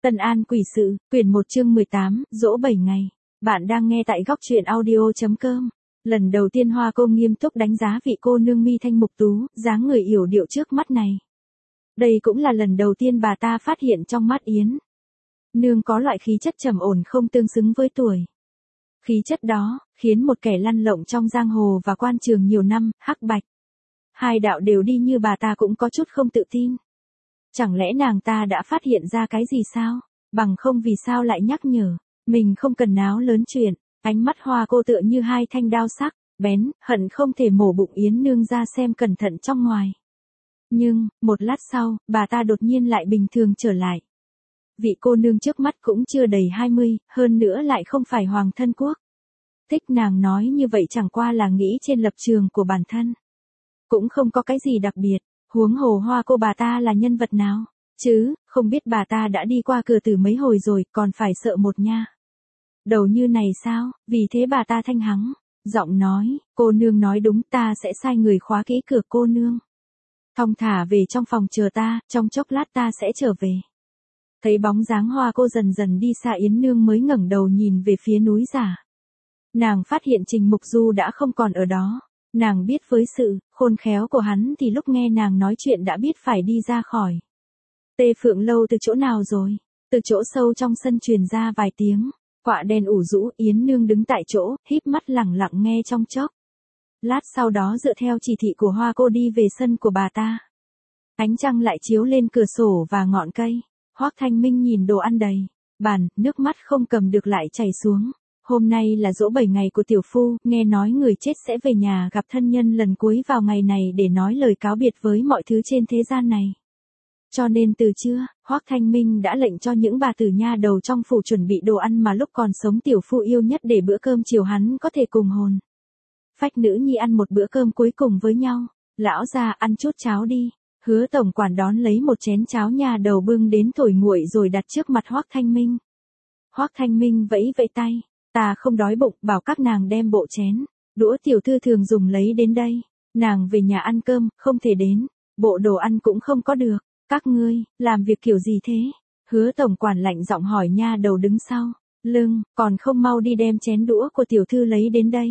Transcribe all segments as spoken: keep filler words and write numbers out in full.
Tân An quỷ sự, quyển một chương mười tám, dỗ bảy ngày. Bạn đang nghe tại góc truyện audio.com. Lần đầu tiên Hoa cô nghiêm túc đánh giá vị cô nương mi thanh mục tú, dáng người yểu điệu trước mắt này. Đây cũng là lần đầu tiên bà ta phát hiện trong mắt Yến nương có loại khí chất trầm ổn không tương xứng với tuổi. Khí chất đó, khiến một kẻ lăn lộn trong giang hồ và quan trường nhiều năm, hắc bạch. Hai đạo đều đi như bà ta cũng có chút không tự tin. Chẳng lẽ nàng ta đã phát hiện ra cái gì sao? Bằng không vì sao lại nhắc nhở. Mình không cần náo lớn chuyện. Ánh mắt Hoa cô tựa như hai thanh đao sắc, bén, hận không thể mổ bụng Yến nương ra xem cẩn thận trong ngoài. Nhưng, một lát sau, bà ta đột nhiên lại bình thường trở lại. Vị cô nương trước mắt cũng chưa đầy hai mươi, hơn nữa lại không phải hoàng thân quốc. Thích nàng nói như vậy chẳng qua là nghĩ trên lập trường của bản thân. Cũng không có cái gì đặc biệt. Huống hồ Hoa cô bà ta là nhân vật nào, chứ, không biết bà ta đã đi qua cửa tử mấy hồi rồi, còn phải sợ một nha. Đầu như này sao, vì thế bà ta thanh hắng, giọng nói, cô nương nói đúng, ta sẽ sai người khóa kỹ cửa cô nương. Thong thả về trong phòng chờ ta, trong chốc lát ta sẽ trở về. Thấy bóng dáng Hoa cô dần dần đi xa Yến nương mới ngẩng đầu nhìn về phía núi giả. Nàng phát hiện Trình Mục Du đã không còn ở đó. Nàng biết với sự khôn khéo của hắn thì lúc nghe nàng nói chuyện đã biết phải đi ra khỏi. Tê Phượng Lâu từ chỗ nào rồi? Từ chỗ sâu trong sân truyền ra vài tiếng. Quạ đen ủ rũ, Yến nương đứng tại chỗ, híp mắt lẳng lặng nghe trong chốc. Lát sau đó dựa theo chỉ thị của Hoa cô đi về sân của bà ta. Ánh trăng lại chiếu lên cửa sổ và ngọn cây. Hoắc Thanh Minh nhìn đồ ăn đầy bàn, nước mắt không cầm được lại chảy xuống. Hôm nay là dỗ bảy ngày của tiểu phu, nghe nói người chết sẽ về nhà gặp thân nhân lần cuối vào ngày này để nói lời cáo biệt với mọi thứ trên thế gian này. Cho nên từ trưa, Hoắc Thanh Minh đã lệnh cho những bà tử nha đầu trong phủ chuẩn bị đồ ăn mà lúc còn sống tiểu phu yêu nhất để bữa cơm chiều hắn có thể cùng hồn phách nữ nhi ăn một bữa cơm cuối cùng với nhau. Lão gia ăn chút cháo đi. Hứa tổng quản đón lấy một chén cháo nha đầu bưng đến thổi nguội rồi đặt trước mặt Hoắc Thanh Minh. Hoắc Thanh Minh vẫy vẫy tay. Ta không đói bụng, bảo các nàng đem bộ chén, đũa tiểu thư thường dùng lấy đến đây. Nàng về nhà ăn cơm, không thể đến. Bộ đồ ăn cũng không có được. Các ngươi, làm việc kiểu gì thế? Hứa tổng quản lạnh giọng hỏi nha đầu đứng sau lưng, còn không mau đi đem chén đũa của tiểu thư lấy đến đây.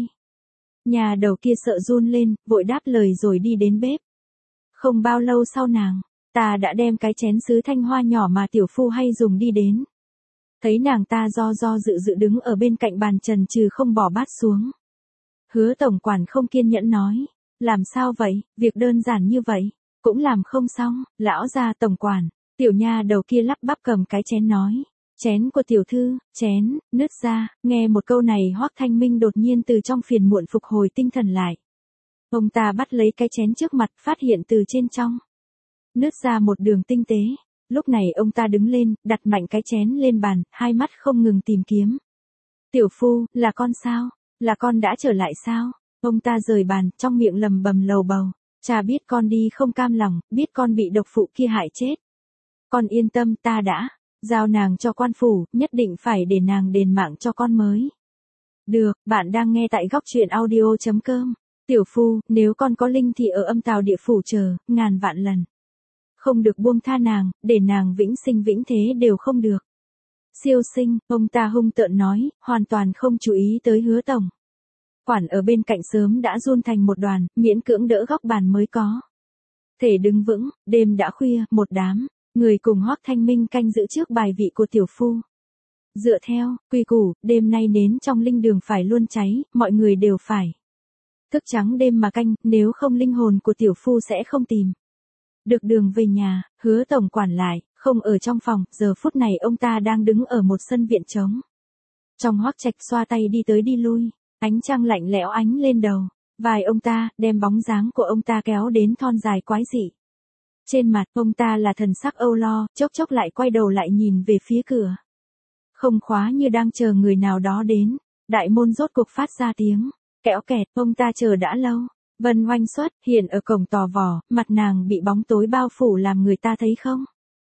Nhà đầu kia sợ run lên, vội đáp lời rồi đi đến bếp. Không bao lâu sau nàng, ta đã đem cái chén sứ thanh hoa nhỏ mà tiểu phu hay dùng đi đến. Thấy nàng ta do do dự dự đứng ở bên cạnh bàn trần trừ không bỏ bát xuống. Hứa tổng quản không kiên nhẫn nói, làm sao vậy, việc đơn giản như vậy, cũng làm không xong. Lão gia tổng quản, tiểu nha đầu kia lắp bắp cầm cái chén nói, chén của tiểu thư, chén, nứt ra. Nghe một câu này Hoắc Thanh Minh đột nhiên từ trong phiền muộn phục hồi tinh thần lại. Ông ta bắt lấy cái chén trước mặt, phát hiện từ trên trong nứt ra một đường tinh tế. Lúc này ông ta đứng lên, đặt mạnh cái chén lên bàn, hai mắt không ngừng tìm kiếm. Tiểu phu, là con sao? Là con đã trở lại sao? Ông ta rời bàn, trong miệng lầm bầm lầu bầu. Cha biết con đi không cam lòng, biết con bị độc phụ kia hại chết. Con yên tâm, ta đã giao nàng cho quan phủ, nhất định phải để nàng đền mạng cho con mới. Được, bạn đang nghe tại góc truyện audio.com. Tiểu phu, nếu con có linh thì ở âm tào địa phủ chờ, ngàn vạn lần. Không được buông tha nàng, để nàng vĩnh sinh vĩnh thế đều không được. Siêu sinh, ông ta hung tợn nói, hoàn toàn không chú ý tới Hứa tổng quản ở bên cạnh sớm đã run thành một đoàn, miễn cưỡng đỡ góc bàn mới có thể đứng vững. Đêm đã khuya, một đám người cùng Hoắc Thanh Minh canh giữ trước bài vị của tiểu phu. Dựa theo quy củ, đêm nay nến trong linh đường phải luôn cháy, mọi người đều phải thức trắng đêm mà canh, nếu không linh hồn của tiểu phu sẽ không tìm được đường về nhà. Hứa tổng quản lại không ở trong phòng, giờ phút này ông ta đang đứng ở một sân viện trống. Trong Hoắc Trạch xoa tay đi tới đi lui, ánh trăng lạnh lẽo ánh lên đầu vài ông ta, đem bóng dáng của ông ta kéo đến thon dài quái dị. Trên mặt ông ta là thần sắc âu lo, chốc chốc lại quay đầu lại nhìn về phía cửa. Không khóa như đang chờ người nào đó đến. Đại môn rốt cuộc phát ra tiếng kẽo kẹt, ông ta chờ đã lâu. Vân Oanh xuất hiện ở cổng tò vò, mặt nàng bị bóng tối bao phủ làm người ta thấy không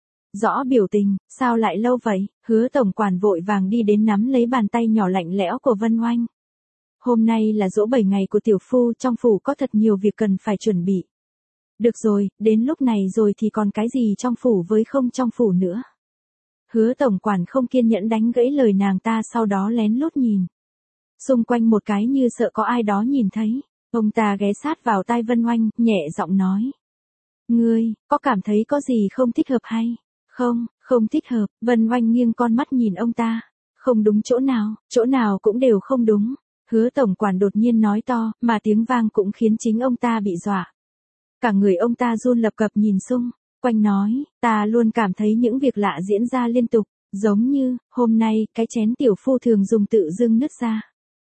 rõ biểu tình. Sao lại lâu vậy? Hứa tổng quản vội vàng đi đến nắm lấy bàn tay nhỏ lạnh lẽo của Vân Oanh. Hôm nay là dỗ bảy ngày của tiểu phu, trong phủ có thật nhiều việc cần phải chuẩn bị. Được rồi, đến lúc này rồi thì còn cái gì trong phủ với không trong phủ nữa. Hứa tổng quản không kiên nhẫn đánh gãy lời nàng ta, sau đó lén lút nhìn xung quanh một cái như sợ có ai đó nhìn thấy. Ông ta ghé sát vào tai Vân Oanh, nhẹ giọng nói. Ngươi, có cảm thấy có gì không thích hợp hay? Không, không thích hợp. Vân Oanh nghiêng con mắt nhìn ông ta. Không đúng chỗ nào, chỗ nào cũng đều không đúng. Hứa tổng quản đột nhiên nói to, mà tiếng vang cũng khiến chính ông ta bị dọa. Cả người ông ta run lập cập nhìn xung quanh nói, ta luôn cảm thấy những việc lạ diễn ra liên tục, giống như, hôm nay, cái chén tiểu phu thường dùng tự dưng nứt ra.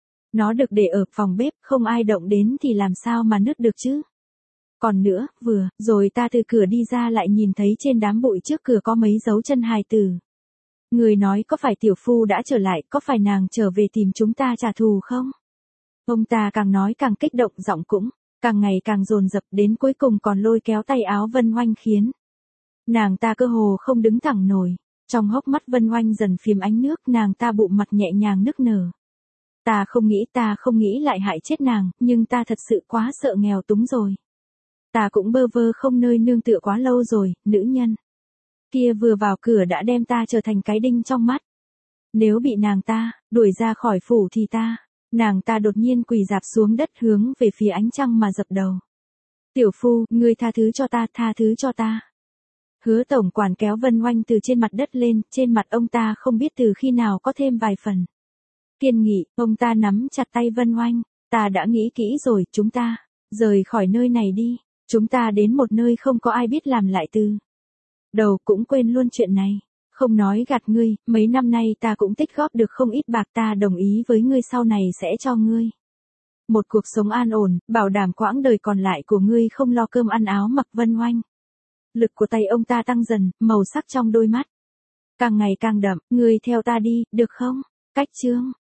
Nó được để ở phòng bếp, không ai động đến thì làm sao mà nứt được chứ. Còn nữa, vừa, rồi ta từ cửa đi ra lại nhìn thấy trên đám bụi trước cửa có mấy dấu chân hài tử. Người nói có phải tiểu phu đã trở lại, có phải nàng trở về tìm chúng ta trả thù không? Ông ta càng nói càng kích động, giọng cũng càng ngày càng dồn dập, đến cuối cùng còn lôi kéo tay áo Vân Oanh khiến nàng ta cơ hồ không đứng thẳng nổi. Trong hốc mắt Vân Oanh dần phiếm ánh nước, nàng ta bụng mặt nhẹ nhàng nức nở. Ta không nghĩ, ta không nghĩ lại hại chết nàng, nhưng ta thật sự quá sợ nghèo túng rồi. Ta cũng bơ vơ không nơi nương tựa quá lâu rồi, nữ nhân kia vừa vào cửa đã đem ta trở thành cái đinh trong mắt. Nếu bị nàng ta đuổi ra khỏi phủ thì ta, nàng ta đột nhiên quỳ rạp xuống đất hướng về phía ánh trăng mà dập đầu. Tiểu phu, ngươi tha thứ cho ta, tha thứ cho ta. Hứa tổng quản kéo Vân Oanh từ trên mặt đất lên, trên mặt ông ta không biết từ khi nào có thêm vài phần kiên nghị. Ông ta nắm chặt tay Vân Oanh, ta đã nghĩ kỹ rồi, chúng ta rời khỏi nơi này đi, chúng ta đến một nơi không có ai biết làm lại từ đầu, cũng quên luôn chuyện này. Không nói gạt ngươi, mấy năm nay ta cũng tích góp được không ít bạc, ta đồng ý với ngươi sau này sẽ cho ngươi một cuộc sống an ổn, bảo đảm quãng đời còn lại của ngươi không lo cơm ăn áo mặc. Vân Oanh, lực của tay ông ta tăng dần, màu sắc trong đôi mắt càng ngày càng đậm. Ngươi theo ta đi, được không? Cách chương